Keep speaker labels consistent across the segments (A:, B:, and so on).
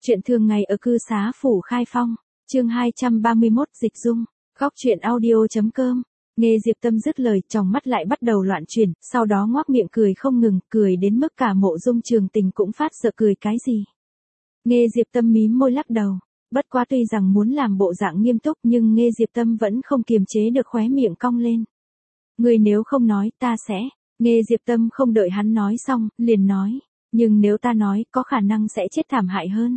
A: Chuyện thường ngày ở cư xá phủ Khai Phong, chương 231 dịch dung, góc truyện audio.com. Nghe Diệp Tâm dứt lời, tròng mắt lại bắt đầu loạn chuyển, sau đó ngoác miệng cười không ngừng, cười đến mức cả Mộ Dung Trường Tình cũng phát sợ cười cái gì. Nghe Diệp Tâm mím môi lắc đầu, bất quá tuy rằng muốn làm bộ dạng nghiêm túc nhưng Nghe Diệp Tâm vẫn không kiềm chế được khóe miệng cong lên. Người nếu không nói ta sẽ, Nghe Diệp Tâm không đợi hắn nói xong, liền nói, nhưng nếu ta nói có khả năng sẽ chết thảm hại hơn.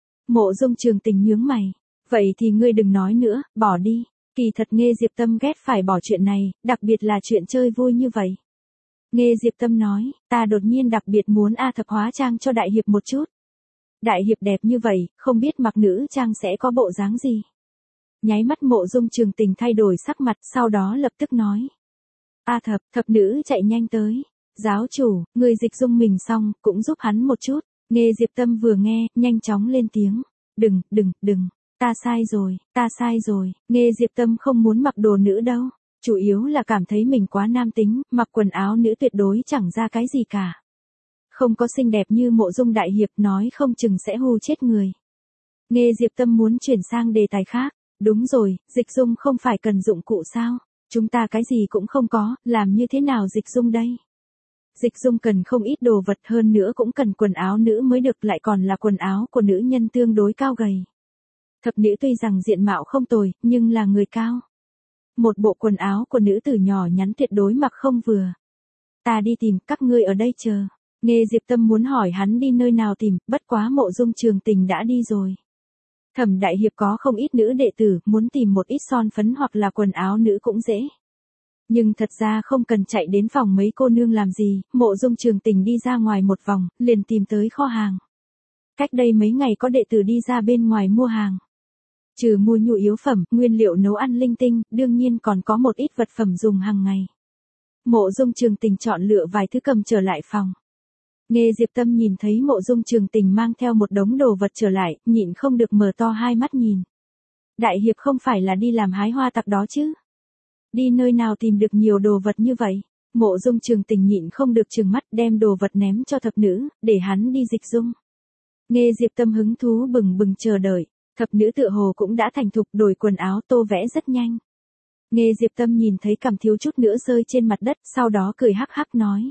A: Mộ Dung Trường Tình nhướng mày, vậy thì ngươi đừng nói nữa, bỏ đi. Kỳ thật Nghe Diệp Tâm ghét phải bỏ chuyện này, đặc biệt là chuyện chơi vui như vậy. Nghe Diệp Tâm nói, ta đột nhiên đặc biệt muốn A Thập hóa trang cho Đại Hiệp một chút. Đại Hiệp đẹp như vậy, không biết mặc nữ trang sẽ có bộ dáng gì. Nháy mắt Mộ Dung Trường Tình thay đổi sắc mặt, sau đó lập tức nói. A Thập, thập nữ chạy nhanh tới. Giáo chủ, người dịch dung mình xong, cũng giúp hắn một chút. Nghe Diệp Tâm vừa nghe, nhanh chóng lên tiếng. Đừng, ta sai rồi. Nghe Diệp Tâm không muốn mặc đồ nữ đâu. Chủ yếu là cảm thấy mình quá nam tính, mặc quần áo nữ tuyệt đối chẳng ra cái gì cả. Không có xinh đẹp như Mộ Dung Đại Hiệp nói không chừng sẽ hù chết người. Nghe Diệp Tâm muốn chuyển sang đề tài khác. Đúng rồi, dịch dung không phải cần dụng cụ sao? Chúng ta cái gì cũng không có, làm như thế nào dịch dung đây? Dịch dung cần không ít đồ vật, hơn nữa cũng cần quần áo nữ mới được, lại còn là quần áo của nữ nhân tương đối cao gầy. Thập nữ tuy rằng diện mạo không tồi, nhưng là người cao. Một bộ quần áo của nữ tử nhỏ nhắn tuyệt đối mặc không vừa. Ta đi tìm, các ngươi ở đây chờ. Nghe Diệp Tâm muốn hỏi hắn đi nơi nào tìm, bất quá Mộ Dung Trường Tình đã đi rồi. Thẩm Đại Hiệp có không ít nữ đệ tử, muốn tìm một ít son phấn hoặc là quần áo nữ cũng dễ. Nhưng thật ra không cần chạy đến phòng mấy cô nương làm gì, Mộ Dung Trường Tình đi ra ngoài một vòng, liền tìm tới kho hàng. Cách đây mấy ngày có đệ tử đi ra bên ngoài mua hàng. Trừ mua nhu yếu phẩm, nguyên liệu nấu ăn linh tinh, đương nhiên còn có một ít vật phẩm dùng hàng ngày. Mộ Dung Trường Tình chọn lựa vài thứ cầm trở lại phòng. Nghe Diệp Tâm nhìn thấy Mộ Dung Trường Tình mang theo một đống đồ vật trở lại, nhịn không được mở to hai mắt nhìn. Đại Hiệp không phải là đi làm hái hoa tặc đó chứ? Đi nơi nào tìm được nhiều đồ vật như vậy? Mộ Dung Trường Tình nhịn không được trừng mắt, đem đồ vật ném cho thập nữ, để hắn đi dịch dung. Nghe Diệp Tâm hứng thú bừng bừng chờ đợi, thập nữ tựa hồ cũng đã thành thục, đổi quần áo tô vẽ rất nhanh. Nghe Diệp Tâm nhìn thấy cằm thiếu chút nữa rơi trên mặt đất, sau đó cười hắc hắc nói.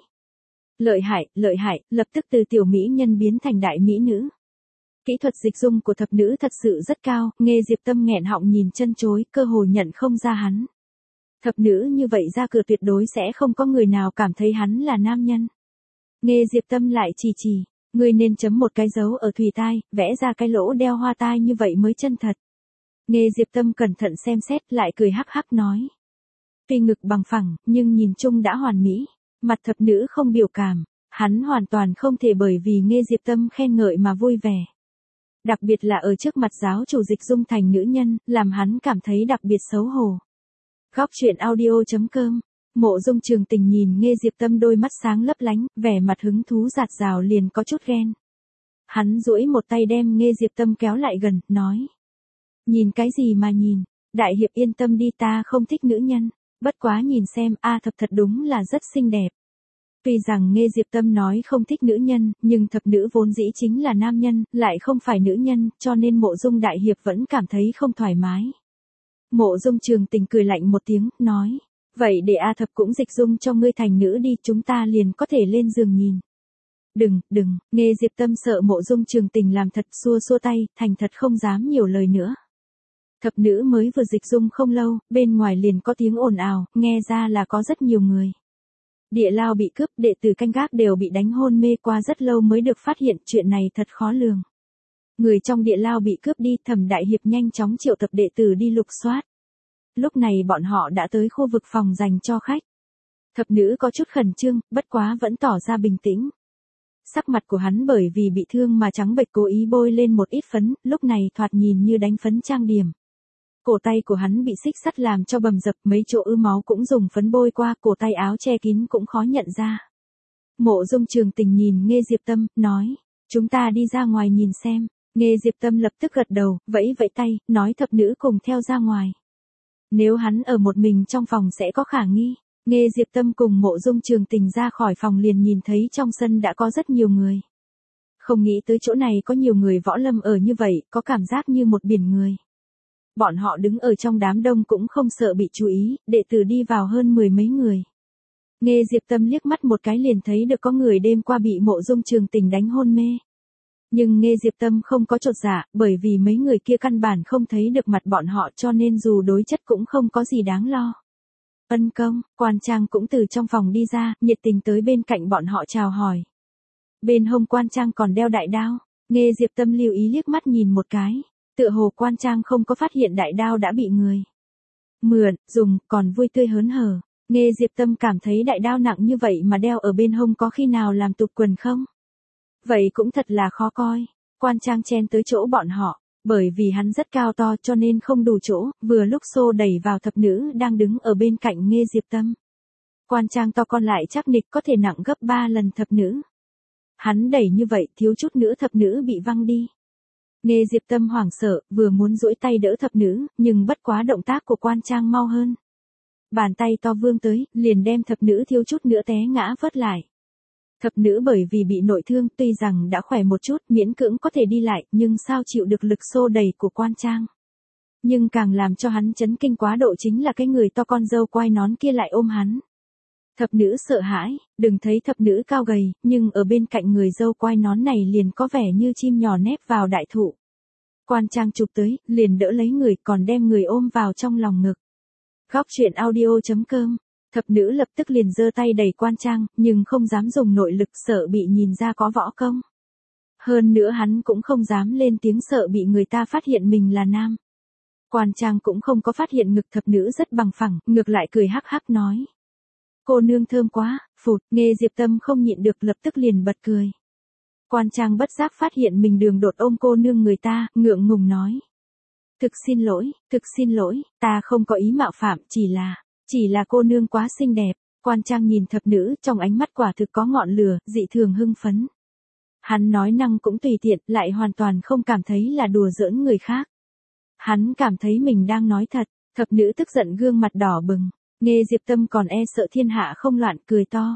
A: Lợi hại, lập tức từ tiểu mỹ nhân biến thành đại mỹ nữ. Kỹ thuật dịch dung của thập nữ thật sự rất cao, Nghe Diệp Tâm nghẹn họng nhìn chân chối, cơ hồ nhận không ra hắn. Thập nữ như vậy ra cửa tuyệt đối sẽ không có người nào cảm thấy hắn là nam nhân. Nghe Diệp Tâm lại chỉ, ngươi nên chấm một cái dấu ở thùy tai, vẽ ra cái lỗ đeo hoa tai như vậy mới chân thật. Nghe Diệp Tâm cẩn thận xem xét, lại cười hắc hắc nói. Tuy ngực bằng phẳng, nhưng nhìn chung đã hoàn mỹ. Mặt thập nữ không biểu cảm, hắn hoàn toàn không thể bởi vì Nghe Diệp Tâm khen ngợi mà vui vẻ. Đặc biệt là ở trước mặt giáo chủ dịch dung thành nữ nhân, làm hắn cảm thấy đặc biệt xấu hổ. Góc truyện audio.com. Mộ Dung Trường Tình nhìn Nghe Diệp Tâm đôi mắt sáng lấp lánh, vẻ mặt hứng thú rạt rào liền có chút ghen. Hắn duỗi một tay đem Nghe Diệp Tâm kéo lại gần, nói. Nhìn cái gì mà nhìn, Đại Hiệp yên tâm đi, ta không thích nữ nhân, bất quá nhìn xem, A Thập thật đúng là rất xinh đẹp. Tuy rằng Nghe Diệp Tâm nói không thích nữ nhân, nhưng thập nữ vốn dĩ chính là nam nhân, lại không phải nữ nhân, cho nên Mộ Dung Đại Hiệp vẫn cảm thấy không thoải mái. Mộ Dung Trường Tình cười lạnh một tiếng, nói. Vậy để A Thập cũng dịch dung cho ngươi thành nữ đi, chúng ta liền có thể lên giường nhìn. Đừng, Nghe Diệp Tâm sợ Mộ Dung Trường Tình làm thật, xua tay, thành thật không dám nhiều lời nữa. Thập nữ mới vừa dịch dung không lâu, bên ngoài liền có tiếng ồn ào, nghe ra là có rất nhiều người. Địa lao bị cướp, đệ tử canh gác đều bị đánh hôn mê, qua rất lâu mới được phát hiện, chuyện này thật khó lường. Người trong địa lao bị cướp đi, Thẩm Đại Hiệp nhanh chóng triệu tập đệ tử đi lục soát. Lúc này bọn họ đã tới khu vực phòng dành cho khách. Thập nữ có chút khẩn trương, bất quá vẫn tỏ ra bình tĩnh. Sắc mặt của hắn bởi vì bị thương mà trắng bệch, cố ý bôi lên một ít phấn, lúc này thoạt nhìn như đánh phấn trang điểm. Cổ tay của hắn bị xích sắt làm cho bầm dập, mấy chỗ ứ máu cũng dùng phấn bôi qua, cổ tay áo che kín cũng khó nhận ra. Mộ Dung Trường Tình nhìn Nghe Diệp Tâm, nói, chúng ta đi ra ngoài nhìn xem. Nghe Diệp Tâm lập tức gật đầu, vẫy tay, nói thập nữ cùng theo ra ngoài. Nếu hắn ở một mình trong phòng sẽ có khả nghi. Nghe Diệp Tâm cùng Mộ Dung Trường Tình ra khỏi phòng liền nhìn thấy trong sân đã có rất nhiều người. Không nghĩ tới chỗ này có nhiều người võ lâm ở như vậy, có cảm giác như một biển người. Bọn họ đứng ở trong đám đông cũng không sợ bị chú ý, đệ tử đi vào hơn 10 mấy người. Nghe Diệp Tâm liếc mắt một cái liền thấy được có người đêm qua bị Mộ Dung Trường Tình đánh hôn mê. Nhưng Nghe Diệp Tâm không có chột dạ, bởi vì mấy người kia căn bản không thấy được mặt bọn họ cho nên dù đối chất cũng không có gì đáng lo. Ân công, Quan Trang cũng từ trong phòng đi ra, nhiệt tình tới bên cạnh bọn họ chào hỏi. Bên hông Quan Trang còn đeo đại đao, Nghe Diệp Tâm lưu ý liếc mắt nhìn một cái, tựa hồ Quan Trang không có phát hiện đại đao đã bị người mượn, dùng, còn vui tươi hớn hở. Nghe Diệp Tâm cảm thấy đại đao nặng như vậy mà đeo ở bên hông có khi nào làm tụt quần không? Vậy cũng thật là khó coi. Quan Trang chen tới chỗ bọn họ, bởi vì hắn rất cao to cho nên không đủ chỗ, vừa lúc xô đẩy vào thập nữ đang đứng ở bên cạnh Nghe Diệp Tâm. Quan Trang to con lại chắc nịch có thể nặng gấp 3 lần thập nữ. Hắn đẩy như vậy thiếu chút nữa thập nữ bị văng đi. Nghe Diệp Tâm hoảng sợ, vừa muốn duỗi tay đỡ thập nữ, nhưng bất quá động tác của Quan Trang mau hơn. Bàn tay to vươn tới, liền đem thập nữ thiếu chút nữa té ngã vớt lại. Thập nữ bởi vì bị nội thương tuy rằng đã khỏe một chút, miễn cưỡng có thể đi lại, nhưng sao chịu được lực xô đẩy của Quan Trang. Nhưng càng làm cho hắn chấn kinh quá độ chính là cái người to con dâu quai nón kia lại ôm hắn. Thập nữ sợ hãi, đừng thấy thập nữ cao gầy, nhưng ở bên cạnh người dâu quai nón này liền có vẻ như chim nhỏ nép vào đại thụ. Quan Trang chụp tới, liền đỡ lấy người còn đem người ôm vào trong lòng ngực. Góc truyện audio.com. Thập nữ lập tức liền giơ tay đẩy Quan Trang, nhưng không dám dùng nội lực sợ bị nhìn ra có võ công. Hơn nữa hắn cũng không dám lên tiếng sợ bị người ta phát hiện mình là nam. Quan Trang cũng không có phát hiện ngực thập nữ rất bằng phẳng, ngược lại cười hắc hắc nói. Cô nương thơm quá, phụt, Nghe Diệp Tâm không nhịn được lập tức liền bật cười. Quan Trang bất giác phát hiện mình đường đột ôm cô nương người ta, ngượng ngùng nói. Thực xin lỗi, ta không có ý mạo phạm, chỉ là cô nương quá xinh đẹp. Quan Trang nhìn thập nữ trong ánh mắt quả thực có ngọn lửa, dị thường hưng phấn. Hắn nói năng cũng tùy tiện, lại hoàn toàn không cảm thấy là đùa giỡn người khác. Hắn cảm thấy mình đang nói thật, thập nữ tức giận gương mặt đỏ bừng. Nghe Diệp Tâm còn e sợ thiên hạ không loạn cười to.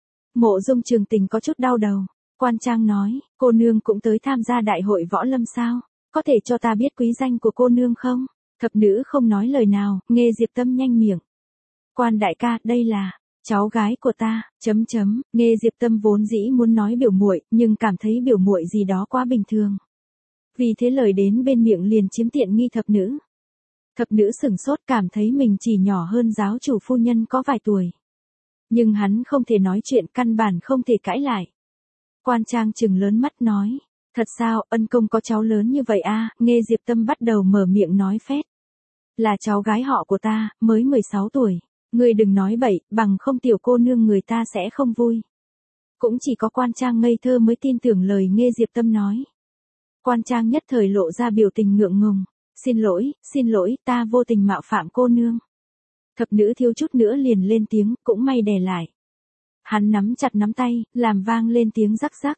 A: Mộ Dung Trường Tình có chút đau đầu. Quan Trang nói, cô nương cũng tới tham gia đại hội võ lâm sao? Có thể cho ta biết quý danh của cô nương không? Thập nữ không nói lời nào, Nghe Diệp Tâm nhanh miệng. Quan đại ca, đây là cháu gái của ta, Nghe Diệp Tâm vốn dĩ muốn nói biểu muội, nhưng cảm thấy biểu muội gì đó quá bình thường. Vì thế lời đến bên miệng liền chiếm tiện nghi thập nữ. Thập nữ sửng sốt cảm thấy mình chỉ nhỏ hơn giáo chủ phu nhân có vài tuổi. Nhưng hắn không thể nói chuyện, căn bản không thể cãi lại. Quan Trang trừng lớn mắt nói. Thật sao, ân công có cháu lớn như vậy à? Nghe Diệp Tâm bắt đầu mở miệng nói phét. Là cháu gái họ của ta, mới 16 tuổi. Ngươi đừng nói bậy, bằng không tiểu cô nương người ta sẽ không vui. Cũng chỉ có Quan Trang ngây thơ mới tin tưởng lời Nghe Diệp Tâm nói. Quan Trang nhất thời lộ ra biểu tình ngượng ngùng. Xin lỗi, ta vô tình mạo phạm cô nương. Thập nữ thiếu chút nữa liền lên tiếng, cũng may đè lại. Hắn nắm chặt nắm tay, làm vang lên tiếng rắc rắc.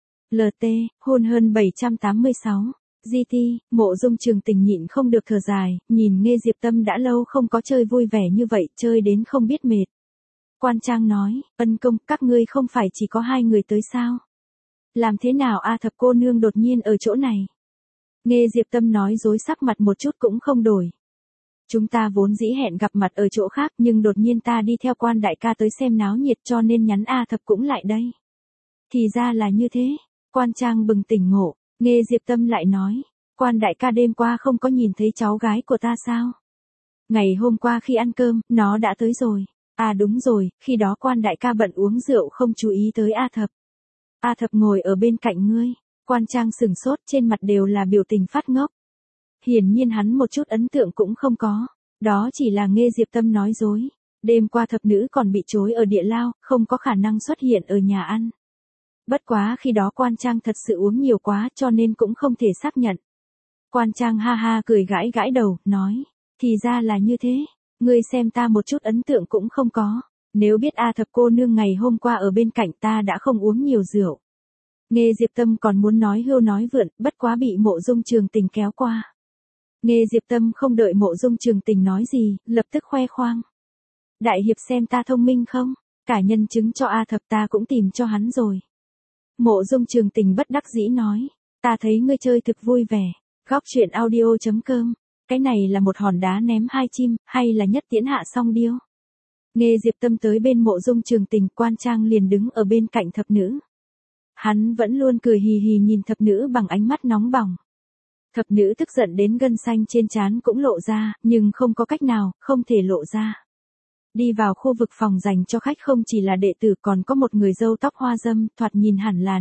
A: LT, hôn hơn 786. GT, Mộ Dung Trường Tình nhịn không được thở dài, nhìn Nghe Diệp Tâm đã lâu không có chơi vui vẻ như vậy, chơi đến không biết mệt. Quan Trang nói, ân công, các ngươi không phải chỉ có 2 người tới sao? Làm thế nào a? Thập cô nương đột nhiên ở chỗ này? Nghe Diệp Tâm nói dối sắc mặt một chút cũng không đổi. Chúng ta vốn dĩ hẹn gặp mặt ở chỗ khác nhưng đột nhiên ta đi theo Quan đại ca tới xem náo nhiệt cho nên nhắn A Thập cũng lại đây. Thì ra là như thế. Quan Trang bừng tỉnh ngộ, Nghe Diệp Tâm lại nói, Quan đại ca đêm qua không có nhìn thấy cháu gái của ta sao? Ngày hôm qua khi ăn cơm, nó đã tới rồi. À đúng rồi, khi đó Quan đại ca bận uống rượu không chú ý tới A Thập. A Thập ngồi ở bên cạnh ngươi. Quan Trang sừng sốt, trên mặt đều là biểu tình phát ngốc. Hiển nhiên hắn một chút ấn tượng cũng không có. Đó chỉ là Nghe Diệp Tâm nói dối. Đêm qua thập nữ còn bị trối ở địa lao, không có khả năng xuất hiện ở nhà ăn. Bất quá khi đó Quan Trang thật sự uống nhiều quá cho nên cũng không thể xác nhận. Quan Trang ha ha cười gãi gãi đầu, nói. Thì ra là như thế. Ngươi xem ta một chút ấn tượng cũng không có. Nếu biết A Thập cô nương ngày hôm qua ở bên cạnh ta đã không uống nhiều rượu. Nghe Diệp Tâm còn muốn nói hưu nói vượn, bất quá bị Mộ Dung Trường Tình kéo qua. Nghe Diệp Tâm không đợi Mộ Dung Trường Tình nói gì, lập tức khoe khoang. Đại hiệp xem ta thông minh không? Cả nhân chứng cho A Thập ta cũng tìm cho hắn rồi. Mộ Dung Trường Tình bất đắc dĩ nói, ta thấy ngươi chơi thực vui vẻ. Góc truyện audio.com, cái này là một hòn đá ném hai chim, hay là nhất tiễn hạ song điêu. Nghe Diệp Tâm tới bên Mộ Dung Trường Tình, Quan Trang liền đứng ở bên cạnh thập nữ. Hắn vẫn luôn cười hì hì nhìn thập nữ bằng ánh mắt nóng bỏng. Thập nữ tức giận đến gân xanh trên trán cũng lộ ra, nhưng không có cách nào, không thể lộ ra. Đi vào khu vực phòng dành cho khách không chỉ là đệ tử, còn có một người râu tóc hoa dâm, thoạt nhìn hẳn là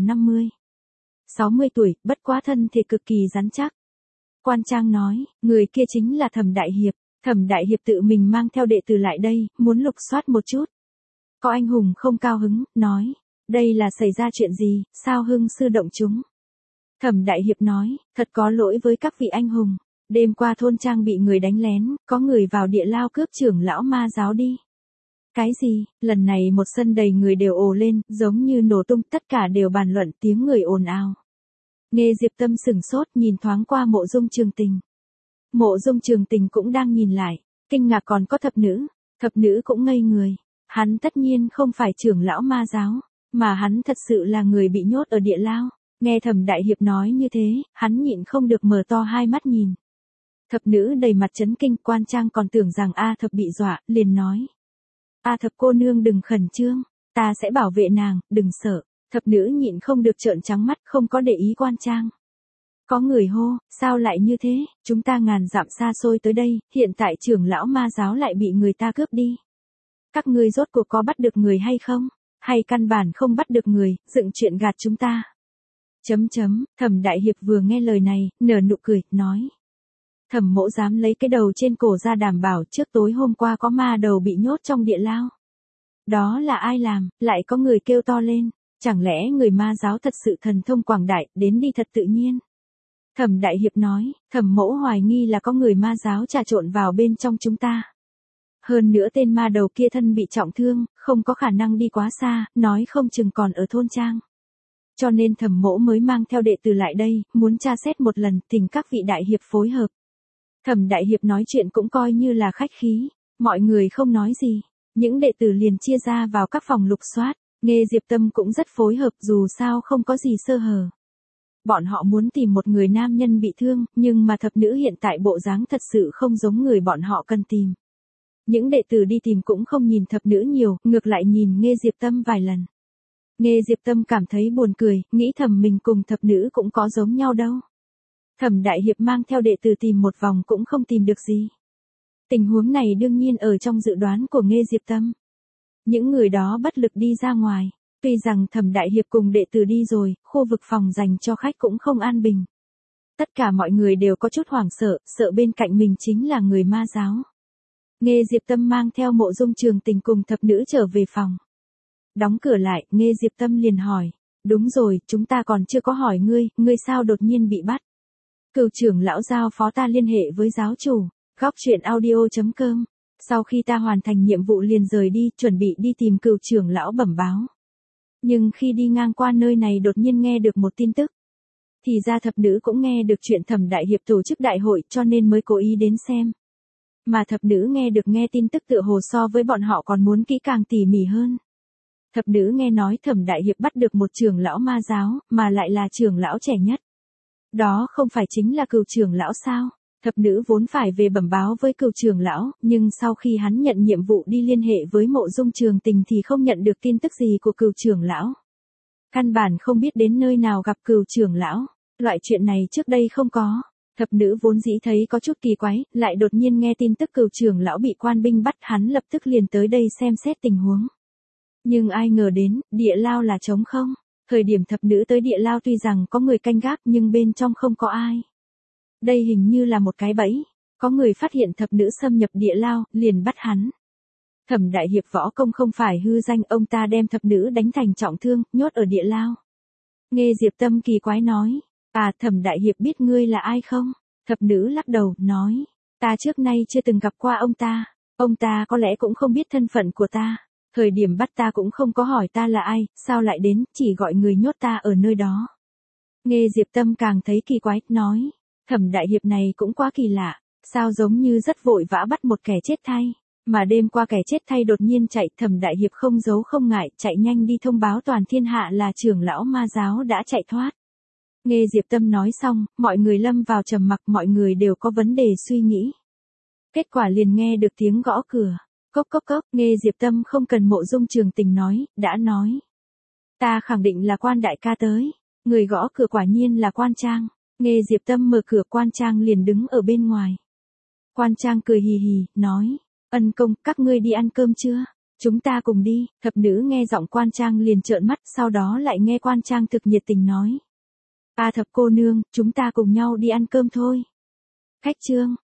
A: 60 tuổi, bất quá thân thể cực kỳ rắn chắc. Quan Trang nói, người kia chính là Thẩm Đại Hiệp. Thẩm Đại Hiệp tự mình mang theo đệ tử lại đây, muốn lục soát một chút. Có anh hùng không cao hứng, nói, đây là xảy ra chuyện gì, sao hưng sư động chúng. Thẩm Đại Hiệp nói, thật có lỗi với các vị anh hùng. Đêm qua thôn trang bị người đánh lén, có người vào địa lao cướp trưởng lão ma giáo đi. Cái gì, lần này một sân đầy người đều ồ lên, giống như nổ tung, tất cả đều bàn luận, tiếng người ồn ào. Nghe Diệp Tâm sửng sốt, nhìn thoáng qua Mộ Dung Trường Tình. Mộ Dung Trường Tình cũng đang nhìn lại, kinh ngạc, còn có thập nữ cũng ngây người. Hắn tất nhiên không phải trưởng lão ma giáo, mà hắn thật sự là người bị nhốt ở địa lao. Nghe Thẩm Đại Hiệp nói như thế, hắn nhịn không được mở to hai mắt nhìn. Thập nữ đầy mặt chấn kinh, Quan Trang còn tưởng rằng A Thập bị dọa, liền nói. A Thập cô nương đừng khẩn trương, ta sẽ bảo vệ nàng, đừng sợ. Thập nữ nhịn không được trợn trắng mắt, không có để ý Quan Trang. Có người hô, sao lại như thế, chúng ta ngàn dặm xa xôi tới đây, hiện tại trưởng lão ma giáo lại bị người ta cướp đi. Các ngươi rốt cuộc có bắt được người hay không? Hay căn bản không bắt được người, dựng chuyện gạt chúng ta? Thẩm Đại Hiệp vừa nghe lời này, nở nụ cười, nói. Thẩm mỗ dám lấy cái đầu trên cổ ra đảm bảo, trước tối hôm qua có ma đầu bị nhốt trong địa lao. Đó là ai làm, lại có người kêu to lên, chẳng lẽ người ma giáo thật sự thần thông quảng đại, đến đi thật tự nhiên. Thẩm Đại Hiệp nói, Thẩm mỗ hoài nghi là có người ma giáo trà trộn vào bên trong chúng ta. Hơn nữa tên ma đầu kia thân bị trọng thương, không có khả năng đi quá xa, nói không chừng còn ở thôn trang. Cho nên Thẩm mỗ mới mang theo đệ tử lại đây, muốn tra xét một lần, thỉnh các vị đại hiệp phối hợp. Thẩm Đại Hiệp nói chuyện cũng coi như là khách khí, mọi người không nói gì, những đệ tử liền chia ra vào các phòng lục soát, nghe Diệp Tâm cũng rất phối hợp, dù sao không có gì sơ hở. Bọn họ muốn tìm một người nam nhân bị thương, nhưng mà thập nữ hiện tại bộ dáng thật sự không giống người bọn họ cần tìm. Những đệ tử đi tìm cũng không nhìn thập nữ nhiều, ngược lại nhìn nghe Diệp Tâm vài lần. Nghe Diệp Tâm cảm thấy buồn cười, nghĩ thầm mình cùng thập nữ cũng có giống nhau đâu. Thẩm Đại Hiệp mang theo đệ tử tìm một vòng cũng không tìm được gì. Tình huống này đương nhiên ở trong dự đoán của nghe Diệp Tâm. Những người đó bất lực đi ra ngoài. Tuy rằng Thẩm Đại Hiệp cùng đệ tử đi rồi, khu vực phòng dành cho khách cũng không an bình. Tất cả mọi người đều có chút hoảng sợ, sợ bên cạnh mình chính là người ma giáo. Nghe Diệp Tâm mang theo Mộ Dung Trường Tình cùng thập nữ trở về phòng. Đóng cửa lại, nghe Diệp Tâm liền hỏi. Đúng rồi, chúng ta còn chưa có hỏi ngươi sao đột nhiên bị bắt? Cửu trưởng lão giao phó ta liên hệ với giáo chủ. Góc truyện audio.com. Sau khi ta hoàn thành nhiệm vụ liền rời đi, chuẩn bị đi tìm cửu trưởng lão bẩm báo. Nhưng khi đi ngang qua nơi này đột nhiên nghe được một tin tức. Thì ra thập nữ cũng nghe được chuyện Thẩm Đại Hiệp tổ chức đại hội, cho nên mới cố ý đến xem. Mà thập nữ nghe tin tức tựa hồ so với bọn họ còn muốn kỹ càng tỉ mỉ hơn. Thập nữ nghe nói Thẩm Đại Hiệp bắt được một trưởng lão ma giáo, mà lại là trưởng lão trẻ nhất. Đó không phải chính là cửu trưởng lão sao? Thập nữ vốn phải về bẩm báo với cửu trưởng lão, nhưng sau khi hắn nhận nhiệm vụ đi liên hệ với Mộ Dung Trường Tình thì không nhận được tin tức gì của cửu trưởng lão. Căn bản không biết đến nơi nào gặp cửu trưởng lão, loại chuyện này trước đây không có. Thập nữ vốn dĩ thấy có chút kỳ quái, lại đột nhiên nghe tin tức cửu trưởng lão bị quan binh bắt, hắn lập tức liền tới đây xem xét tình huống. Nhưng ai ngờ đến, địa lao là trống không. Thời điểm thập nữ tới địa lao tuy rằng có người canh gác nhưng bên trong không có ai. Đây hình như là một cái bẫy, có người phát hiện thập nữ xâm nhập địa lao, liền bắt hắn. Thẩm Đại Hiệp võ công không phải hư danh, ông ta đem thập nữ đánh thành trọng thương, nhốt ở địa lao. Nghe Diệp Tâm kỳ quái nói, Thẩm Đại Hiệp biết ngươi là ai không? Thập nữ lắc đầu, nói, ta trước nay chưa từng gặp qua ông ta có lẽ cũng không biết thân phận của ta. Thời điểm bắt ta cũng không có hỏi ta là ai, sao lại đến, chỉ gọi người nhốt ta ở nơi đó. Nghe Diệp Tâm càng thấy kỳ quái, nói, Thẩm Đại Hiệp này cũng quá kỳ lạ, sao giống như rất vội vã bắt một kẻ chết thay. Mà đêm qua kẻ chết thay đột nhiên chạy, Thẩm đại hiệp không giấu không ngại, chạy nhanh đi thông báo toàn thiên hạ là trưởng lão ma giáo đã chạy thoát. Nghe Diệp Tâm nói xong, mọi người lâm vào trầm mặc, mọi người đều có vấn đề suy nghĩ. Kết quả liền nghe được tiếng gõ cửa. Cốc cốc cốc, nghe Diệp Tâm không cần Mộ Dung Trường Tình nói, đã nói. Ta khẳng định là Quan đại ca tới. Người gõ cửa quả nhiên là Quan Trang. Nghe Diệp Tâm mở cửa, Quan Trang liền đứng ở bên ngoài. Quan Trang cười hì hì, nói. Ân công, các ngươi đi ăn cơm chưa? Chúng ta cùng đi. Thập nữ nghe giọng Quan Trang liền trợn mắt, sau đó lại nghe Quan Trang thực nhiệt tình nói. Thập cô nương, chúng ta cùng nhau đi ăn cơm thôi. Khách trương,